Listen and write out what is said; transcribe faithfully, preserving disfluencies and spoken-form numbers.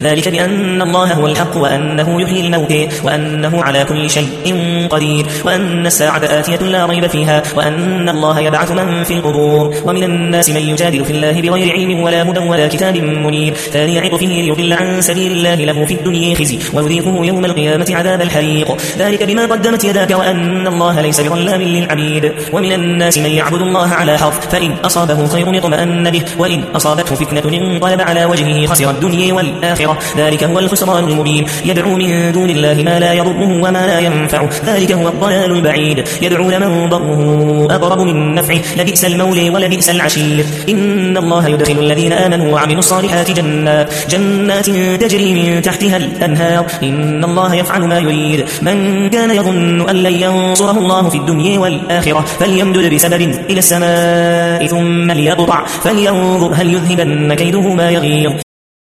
ذلك بأن الله هو الحق وأنه يحيي الموتى وأنه على كل شيء قدير وأن الساعة آتية لا ريب فيها وأن الله يبعث من في القبور. ومن الناس من يجادل في الله بغير علم ولا هدى ولا كتاب منير ثاني عطفه ليضل عن سبيل الله له في الدنيا خزي ويذيقه يوم القيامة عذاب الحريق ذلك بما قدمت يداك وأن الله ليس بظلام للعبيد. ومن الناس من يعبد الله على حرف فإن أصابه خير اطمأن به وإن أصابته فتنة انقلب على وجهه خسر الدنيا والآخرة ذلك هو الخسران المبين. يدعو من دون الله ما لا يضره وما لا ينفعه ذلك هو الضلال البعيد. يدعو لمن ضره أقرب من نفعه لبئس المولى ولبئس العشير. إن الله يدخل الذين آمنوا وعملوا الصالحات جنات جنات تجري من تحتها الأنهار إن الله يفعل ما يريد. من كان يظن أن لن ينصره الله في الدنيا والآخرة فليمدد بسبب إلى السماء ثم ليقطع فلينظر هل يذهبن كيده ما يغير.